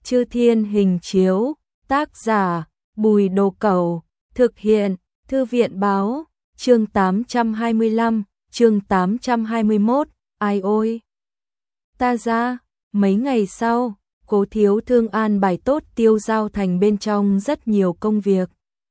Chư Thiên Hình Chiếu, tác giả, Bùi Đồ Cẩu, thực hiện, Thư viện Báo, chương 825, chương 821, ai ôi. Ta ra, mấy ngày sau, Cố Thiếu Thương an bài tốt Tiêu Giao Thành bên trong rất nhiều công việc.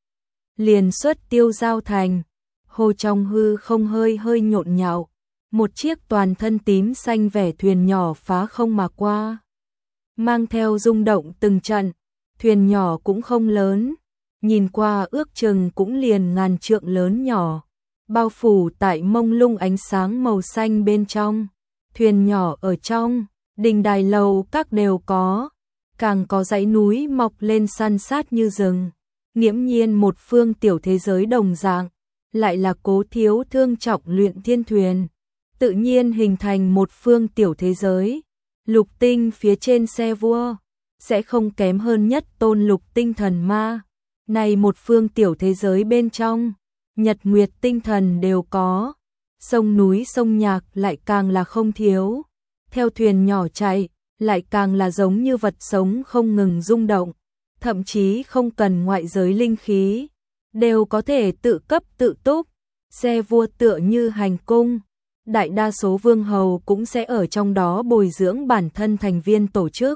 Liền xuất Tiêu Giao Thành, hồ trong hư không hơi hơi nhộn nhạo, một chiếc toàn thân tím xanh vẻ thuyền nhỏ phá không mà qua. Mang theo rung động từng trận, thuyền nhỏ cũng không lớn, nhìn qua ước chừng cũng liền ngàn trượng lớn nhỏ, bao phủ tại mông lung ánh sáng màu xanh bên trong. Thuyền nhỏ ở trong, đình đài lầu các đều có, càng có dãy núi mọc lên san sát như rừng, nghiễm nhiên một phương tiểu thế giới đồng dạng, lại là Cố Thiếu Thương trọng luyện thiên thuyền, tự nhiên hình thành một phương tiểu thế giới. Lục tinh phía trên xe vua, sẽ không kém hơn nhất tôn lục tinh thần ma. Này một phương tiểu thế giới bên trong, nhật nguyệt tinh thần đều có, sông núi sông nhạc lại càng là không thiếu. Theo thuyền nhỏ chạy, lại càng là giống như vật sống không ngừng rung động, thậm chí không cần ngoại giới linh khí, đều có thể tự cấp tự túc. Xe vua tựa như hành cung, đại đa số vương hầu cũng sẽ ở trong đó bồi dưỡng bản thân thành viên tổ chức.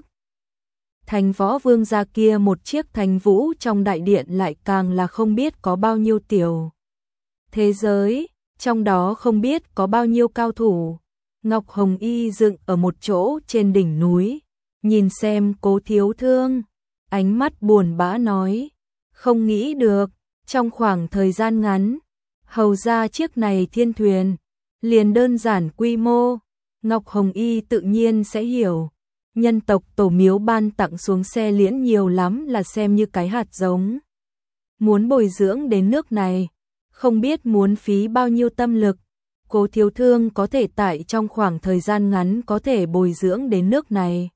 Thành võ vương gia kia một chiếc thành vũ trong đại điện lại càng là không biết có bao nhiêu tiểu thế giới, trong đó không biết có bao nhiêu cao thủ. Ngọc Hồng Y dựng ở một chỗ trên đỉnh núi, nhìn xem Cố Thiếu Thương, ánh mắt buồn bã nói, không nghĩ được, trong khoảng thời gian ngắn, hầu ra chiếc này thiên thuyền, liền đơn giản quy mô, Ngọc Hồng Y tự nhiên sẽ hiểu, nhân tộc tổ miếu ban tặng xuống xe liễn nhiều lắm là xem như cái hạt giống. Muốn bồi dưỡng đến nước này, không biết muốn phí bao nhiêu tâm lực. Cố Thiếu Thương có thể tại trong khoảng thời gian ngắn có thể bồi dưỡng đến nước này,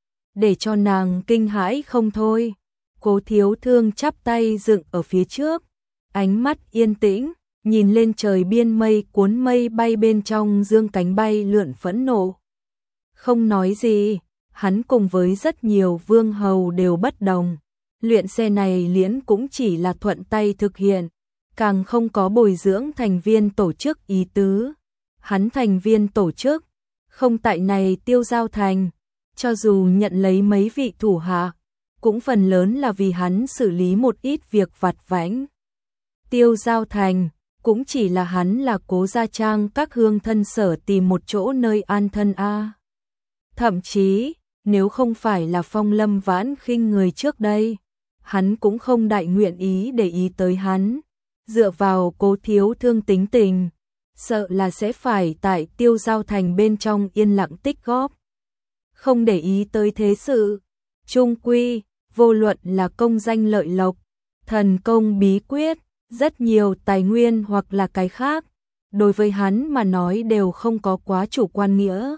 để cho nàng kinh hãi không thôi. Cố Thiếu Thương chắp tay dựng ở phía trước, ánh mắt yên tĩnh, nhìn lên trời biên mây cuốn mây bay bên trong dương cánh bay lượn phẫn nộ. Không nói gì, hắn cùng với rất nhiều vương hầu đều bất đồng, luyện xe này liễn cũng chỉ là thuận tay thực hiện, càng không có bồi dưỡng thành viên tổ chức ý tứ. Hắn thành viên tổ chức, không tại này Tiêu Giao Thành, cho dù nhận lấy mấy vị thủ hạ, cũng phần lớn là vì hắn xử lý một ít việc vặt vãnh. Tiêu Giao Thành, cũng chỉ là hắn là Cố gia trang các hương thân sở tìm một chỗ nơi an thân a. Thậm chí, nếu không phải là Phong Lâm Vãn khinh người trước đây, hắn cũng không đại nguyện ý để ý tới hắn. Dựa vào Cố Thiếu Thương tính tình, sợ là sẽ phải tại Tiêu Giao Thành bên trong yên lặng tích góp, không để ý tới thế sự. Chung quy, vô luận là công danh lợi lộc, thần công bí quyết, rất nhiều tài nguyên hoặc là cái khác, đối với hắn mà nói đều không có quá chủ quan nghĩa.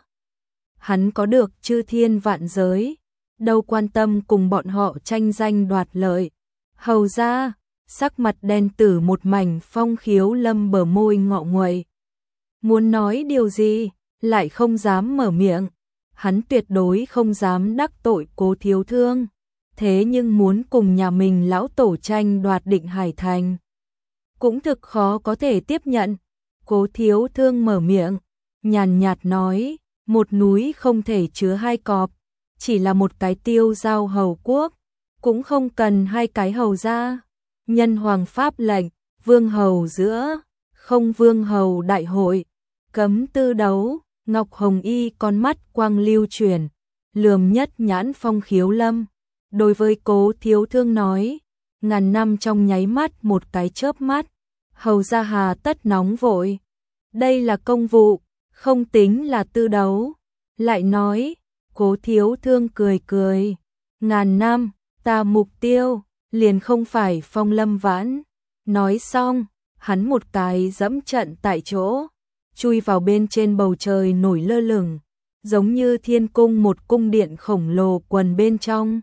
Hắn có được chư thiên vạn giới, đâu quan tâm cùng bọn họ tranh danh đoạt lợi. Hầu ra, sắc mặt đen tử một mảnh, Phong Khiếu Lâm bờ môi ngọ nguậy, muốn nói điều gì, lại không dám mở miệng. Hắn tuyệt đối không dám đắc tội Cố Thiếu Thương, thế nhưng muốn cùng nhà mình lão tổ tranh đoạt Định Hải Thành, cũng thực khó có thể tiếp nhận. Cố Thiếu Thương mở miệng, nhàn nhạt nói, một núi không thể chứa hai cọp, chỉ là một cái Tiêu Giao hầu quốc, cũng không cần hai cái hầu ra. Nhân hoàng pháp lệnh, vương hầu giữa, không vương hầu đại hội, cấm tư đấu. Ngọc Hồng Y con mắt quang lưu chuyển, lườm nhất nhãn Phong Khiếu Lâm, đối với Cố Thiếu Thương nói, ngàn năm trong nháy mắt một cái chớp mắt, hầu ra hà tất nóng vội, đây là công vụ, không tính là tư đấu. Lại nói, Cố Thiếu Thương cười cười, ngàn năm, ta mục tiêu, liền không phải Phong Lâm Vãn. Nói xong, hắn một cái dẫm trận tại chỗ, chui vào bên trên bầu trời nổi lơ lửng, giống như thiên cung một cung điện khổng lồ quần bên trong.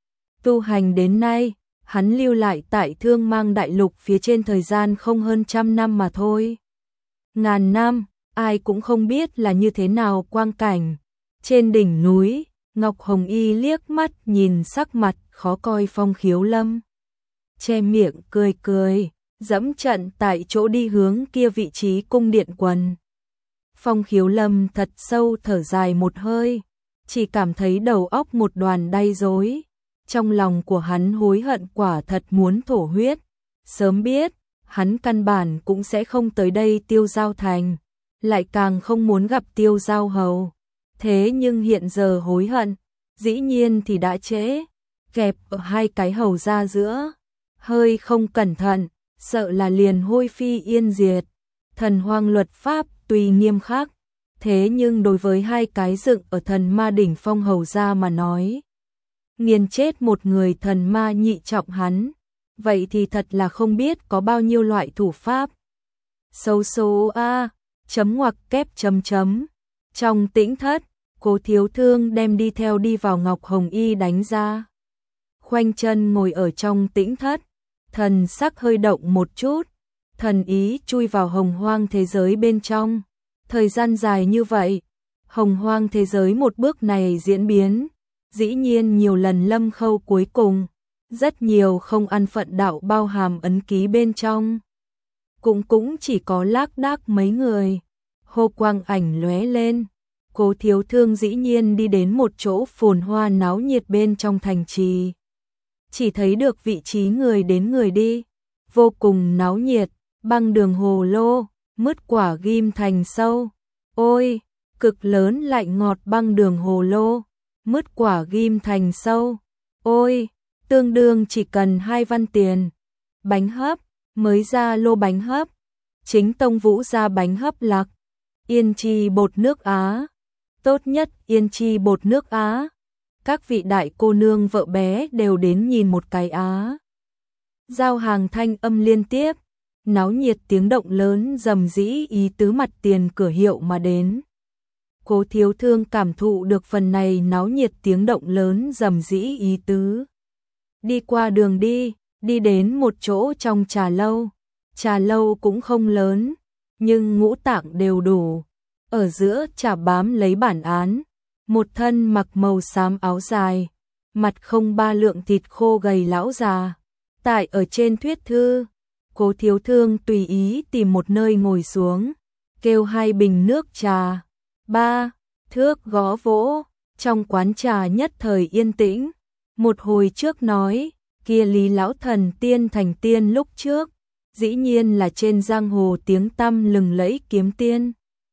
Tu hành đến nay, hắn lưu lại tại Thương Mang đại lục phía trên thời gian không hơn 100 năm mà thôi. Ngàn năm, ai cũng không biết là như thế nào quang cảnh. Trên đỉnh núi, Ngọc Hồng Y liếc mắt nhìn sắc mặt khó coi Phong Khiếu Lâm, che miệng cười cười, dẫm trận tại chỗ đi hướng kia vị trí cung điện quần. Phong Khiếu Lâm thật sâu thở dài một hơi, chỉ cảm thấy đầu óc một đoàn đay rối. Trong lòng của hắn hối hận quả thật muốn thổ huyết, sớm biết, hắn căn bản cũng sẽ không tới đây Tiêu Giao Thành, lại càng không muốn gặp Tiêu Giao Hầu. Thế nhưng hiện giờ hối hận, dĩ nhiên thì đã trễ, kẹp ở hai cái hầu ra giữa, hơi không cẩn thận, sợ là liền hôi phi yên diệt. Thần hoang luật pháp tuy nghiêm khắc, thế nhưng đối với hai cái dựng ở thần ma đỉnh phong hầu ra mà nói, nghiền chết một người thần ma nhị trọng hắn, vậy thì thật là không biết có bao nhiêu loại thủ pháp. Xấu số a, chấm ngoặc kép chấm chấm. Trong tĩnh thất, Cố Thiếu Thương đem đi theo đi vào Ngọc Hồng Y đánh ra. Khoanh chân ngồi ở trong tĩnh thất, thần sắc hơi động một chút, thần ý chui vào hồng hoang thế giới bên trong. Thời gian dài như vậy, hồng hoang thế giới một bước này diễn biến, dĩ nhiên nhiều lần lâm khâu cuối cùng, rất nhiều không ăn phận đạo bao hàm ấn ký bên trong. Cũng chỉ có lác đác mấy người, hô quang ảnh lóe lên. Cố Thiếu Thương dĩ nhiên đi đến một chỗ phồn hoa náo nhiệt bên trong thành trì. Chỉ thấy được vị trí người đến người đi, vô cùng náo nhiệt, băng đường hồ lô, mứt quả ghim thành sâu. Ôi, cực lớn lại ngọt băng đường hồ lô, mứt quả ghim thành sâu. Ôi, tương đương chỉ cần 2 văn tiền. Bánh hấp, mới ra lô bánh hấp, chính tông vũ ra bánh hấp lạc, yên chi bột nước Á. Tốt nhất yên chi bột nước Á. Các vị đại cô nương vợ bé đều đến nhìn một cái Á. Giao hàng thanh âm liên tiếp, náo nhiệt tiếng động lớn rầm rĩ ý tứ mặt tiền cửa hiệu mà đến. Cố Thiếu Thương cảm thụ được phần này náo nhiệt tiếng động lớn rầm rĩ ý tứ. Đi qua đường đi đến một chỗ trong trà lâu. Trà lâu cũng không lớn, nhưng ngũ tạng đều đủ. Ở giữa trà bám lấy bản án, một thân mặc màu xám áo dài, mặt không ba lượng thịt khô gầy lão già. Tại ở trên thuyết thư, Cố Thiếu Thương tùy ý tìm một nơi ngồi xuống, kêu 2 bình nước trà, 3 thước gõ vỗ, trong quán trà nhất thời yên tĩnh. Một hồi trước nói, kia Lý lão thần tiên thành tiên lúc trước, dĩ nhiên là trên giang hồ tiếng tăm lừng lẫy kiếm tiên.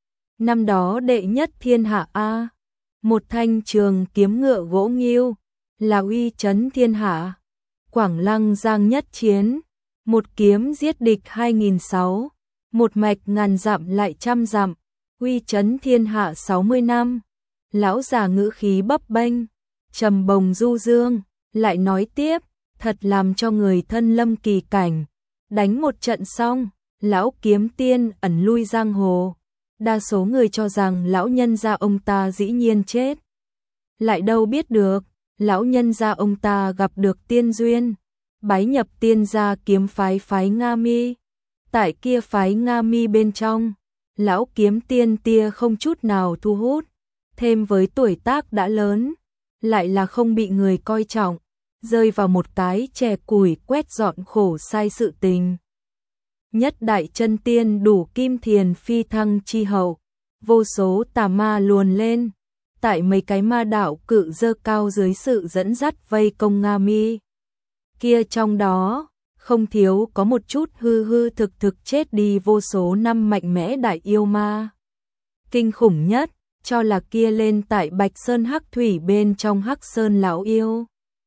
Năm đó đệ nhất thiên hạ a, một thanh trường kiếm ngựa gỗ nghiêu, là uy chấn thiên hạ. Quảng Lăng giang nhất chiến, một kiếm giết địch 2006, một mạch ngàn dặm lại trăm dặm, uy chấn thiên hạ 60 năm. Lão già ngữ khí bấp bênh, trầm bồng du dương, lại nói tiếp, thật làm cho người thân lâm kỳ cảnh. Đánh một trận xong, lão kiếm tiên ẩn lui giang hồ. Đa số người cho rằng lão nhân gia ông ta dĩ nhiên chết. Lại đâu biết được, lão nhân gia ông ta gặp được tiên duyên, bái nhập tiên gia kiếm phái Nga Mi. Tại kia phái Nga Mi bên trong, lão kiếm tiên tia không chút nào thu hút, thêm với tuổi tác đã lớn, lại là không bị người coi trọng, rơi vào một cái chè củi quét dọn khổ sai sự tình. Nhất đại chân tiên đủ kim thiền phi thăng chi hậu, vô số tà ma luồn lên, tại mấy cái ma đạo cự dơ cao dưới sự dẫn dắt vây công Nga Mi. Kia trong đó, không thiếu có một chút hư hư thực chết đi vô số năm mạnh mẽ đại yêu ma. Kinh khủng nhất, cho là kia lên tại Bạch Sơn Hắc Thủy bên trong Hắc Sơn lão yêu.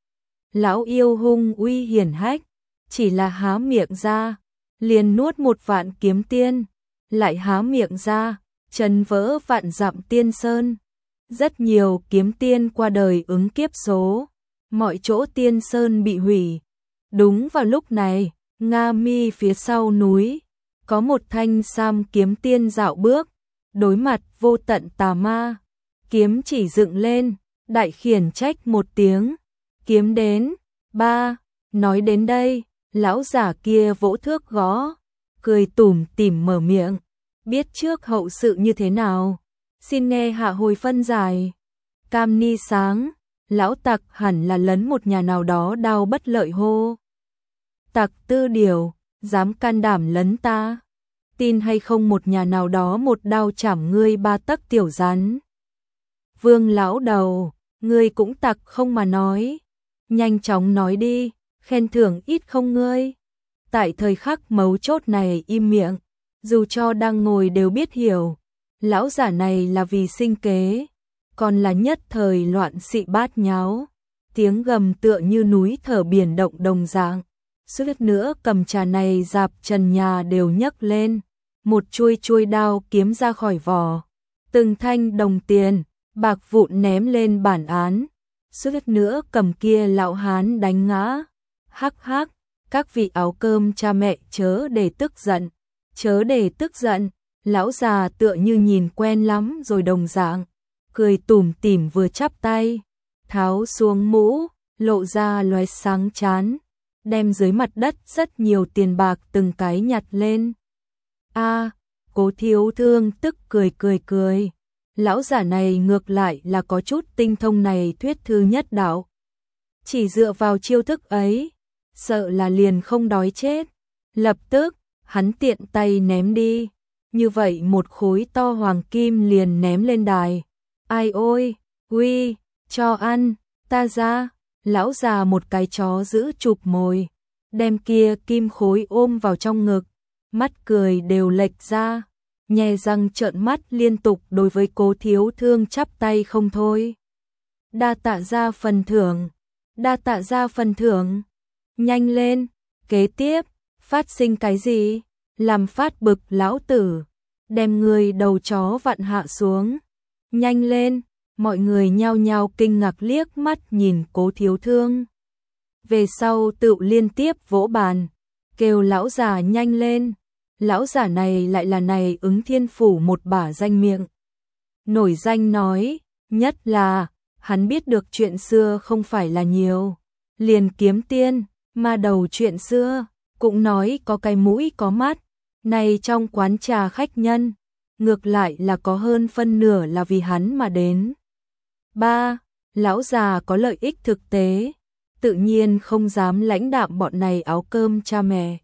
Lão yêu hung uy hiển hách, chỉ là há miệng ra, liền nuốt 1 vạn kiếm tiên, lại há miệng ra, chấn vỡ vạn dặm tiên sơn. Rất nhiều kiếm tiên qua đời ứng kiếp số, mọi chỗ tiên sơn bị hủy. Đúng vào lúc này, Nga Mi phía sau núi, có một thanh sam kiếm tiên dạo bước, đối mặt vô tận tà ma, kiếm chỉ dựng lên, đại khiển trách một tiếng, kiếm đến. 3, nói đến đây, lão giả kia vỗ thước gõ, cười tủm tỉm mở miệng, biết trước hậu sự như thế nào, xin nghe hạ hồi phân giải. Cam ni sáng, lão tặc hẳn là lấn một nhà nào đó đao bất lợi hô. Tặc Tư Điều, dám can đảm lấn ta, tin hay không một nhà nào đó một đao chảm ngươi 3 tấc tiểu rắn. Vương lão đầu, ngươi cũng tặc không mà nói, nhanh chóng nói đi, khen thưởng ít không ngươi. Tại thời khắc mấu chốt này im miệng, dù cho đang ngồi đều biết hiểu, lão giả này là vì sinh kế, còn là nhất thời loạn xị bát nháo, tiếng gầm tựa như núi thở biển động đồng dạng. Suýt nữa cầm trà này dạp trần nhà đều nhấc lên, một chuôi đao kiếm ra khỏi vỏ, từng thanh đồng tiền, bạc vụn ném lên bản án, suýt nữa cầm kia lão hán đánh ngã. Hắc hắc, các vị áo cơm cha mẹ chớ để tức giận, chớ để tức giận, lão già tựa như nhìn quen lắm rồi đồng dạng, cười tủm tỉm vừa chắp tay, tháo xuống mũ, lộ ra loé sáng chán, đem dưới mặt đất rất nhiều tiền bạc từng cái nhặt lên. A, Cố Thiếu Thương tức cười. Lão giả này ngược lại là có chút tinh thông này thuyết thư nhất đạo. Chỉ dựa vào chiêu thức ấy, sợ là liền không đói chết. Lập tức, hắn tiện tay ném đi. Như vậy một khối to hoàng kim liền ném lên đài. Ai ôi, uy, cho ăn, ta ra. Lão già một cái chó giữ chụp mồi, đem kia kim khối ôm vào trong ngực, mắt cười đều lệch ra, nhe răng trợn mắt liên tục đối với Cố Thiếu Thương chắp tay không thôi. Đa tạ ra phần thưởng, đa tạ ra phần thưởng, nhanh lên, kế tiếp, phát sinh cái gì, làm phát bực lão tử, đem người đầu chó vặn hạ xuống, nhanh lên. Mọi người nhao nhao kinh ngạc liếc mắt nhìn Cố Thiếu Thương. Về sau tự liên tiếp vỗ bàn, kêu lão già nhanh lên. Lão giả này lại là này Ứng Thiên Phủ một bả danh miệng. Nổi danh nói, nhất là, hắn biết được chuyện xưa không phải là nhiều. Liền kiếm tiên, ma đầu chuyện xưa, cũng nói có cái mũi có mắt. Này trong quán trà khách nhân, ngược lại là có hơn phân nửa là vì hắn mà đến. 3. Lão già có lợi ích thực tế, tự nhiên không dám lãnh đạm bọn này áo cơm cha mẹ.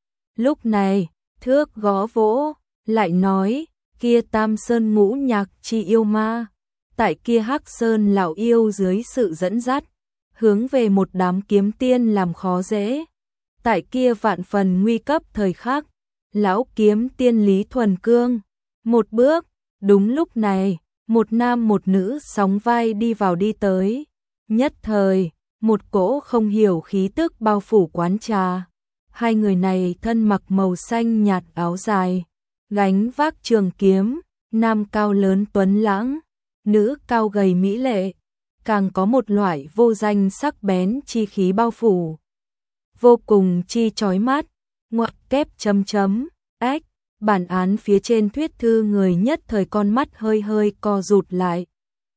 Lúc này, thước gõ vỗ, lại nói, kia Tam Sơn Ngũ Nhạc chi yêu ma, tại kia Hắc Sơn lão yêu dưới sự dẫn dắt, hướng về một đám kiếm tiên làm khó dễ. Tại kia vạn phần nguy cấp thời khắc, lão kiếm tiên Lý Thuần Cương, một bước, đúng lúc này, một nam một nữ sóng vai đi vào đi tới, nhất thời, một cỗ không hiểu khí tức bao phủ quán trà. Hai người này thân mặc màu xanh nhạt áo dài, gánh vác trường kiếm, nam cao lớn tuấn lãng, nữ cao gầy mỹ lệ, càng có một loại vô danh sắc bén chi khí bao phủ, vô cùng chi chói mắt. Ngoặc kép chấm chấm, ách. Bản án phía trên thuyết thư người nhất thời con mắt hơi hơi co rụt lại.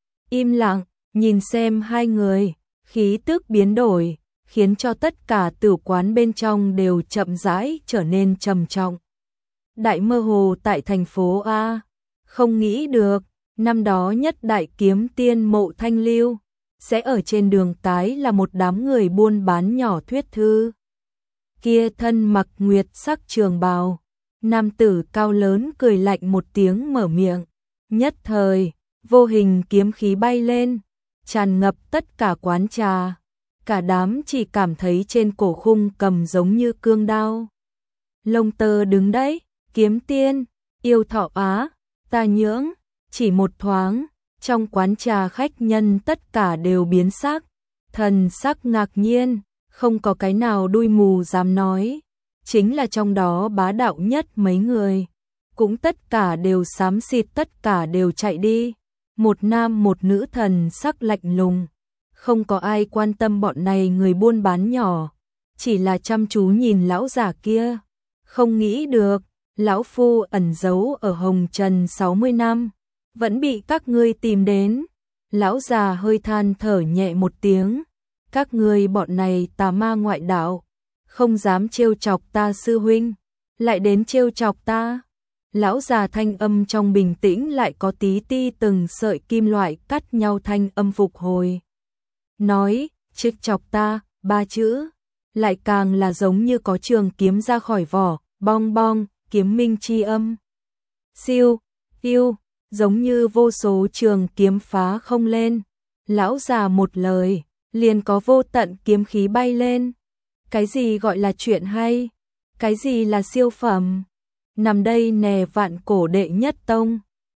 Im lặng, nhìn xem hai người, khí tức biến đổi, khiến cho tất cả tử quán bên trong đều chậm rãi trở nên trầm trọng. Đại mơ hồ tại thành phố A, không nghĩ được, năm đó nhất đại kiếm tiên Mộ Thanh Lưu, sẽ ở trên đường cái là một đám người buôn bán nhỏ thuyết thư. Kia thân mặc nguyệt sắc trường bào. Nam tử cao lớn cười lạnh một tiếng mở miệng, nhất thời, vô hình kiếm khí bay lên, tràn ngập tất cả quán trà, cả đám chỉ cảm thấy trên cổ khung cầm giống như cương đao. Lông tơ đứng đấy, kiếm tiên, yêu thọ á, ta nhưỡng, chỉ một thoáng, trong quán trà khách nhân tất cả đều biến sắc, thần sắc ngạc nhiên, không có cái nào đuôi mù dám nói. Chính là trong đó bá đạo nhất mấy người, cũng tất cả đều xám xịt, tất cả đều chạy đi. Một nam một nữ thần sắc lạnh lùng, không có ai quan tâm bọn này người buôn bán nhỏ, chỉ là chăm chú nhìn lão giả kia. Không nghĩ được, lão phu ẩn giấu ở Hồng Trần 60 năm, vẫn bị các ngươi tìm đến. Lão già hơi than thở nhẹ một tiếng, các ngươi bọn này tà ma ngoại đạo, không dám trêu chọc ta sư huynh, lại đến trêu chọc ta. Lão già thanh âm trong bình tĩnh lại có tí ti từng sợi kim loại cắt nhau thanh âm phục hồi. Nói, trích chọc ta, 3 chữ. Lại càng là giống như có trường kiếm ra khỏi vỏ, bong bong, kiếm minh chi âm. Siêu, yêu, giống như vô số trường kiếm phá không lên. Lão già một lời, liền có vô tận kiếm khí bay lên. Cái gì gọi là chuyện hay? Cái gì là siêu phẩm? Nằm đây nè vạn cổ đệ nhất tông.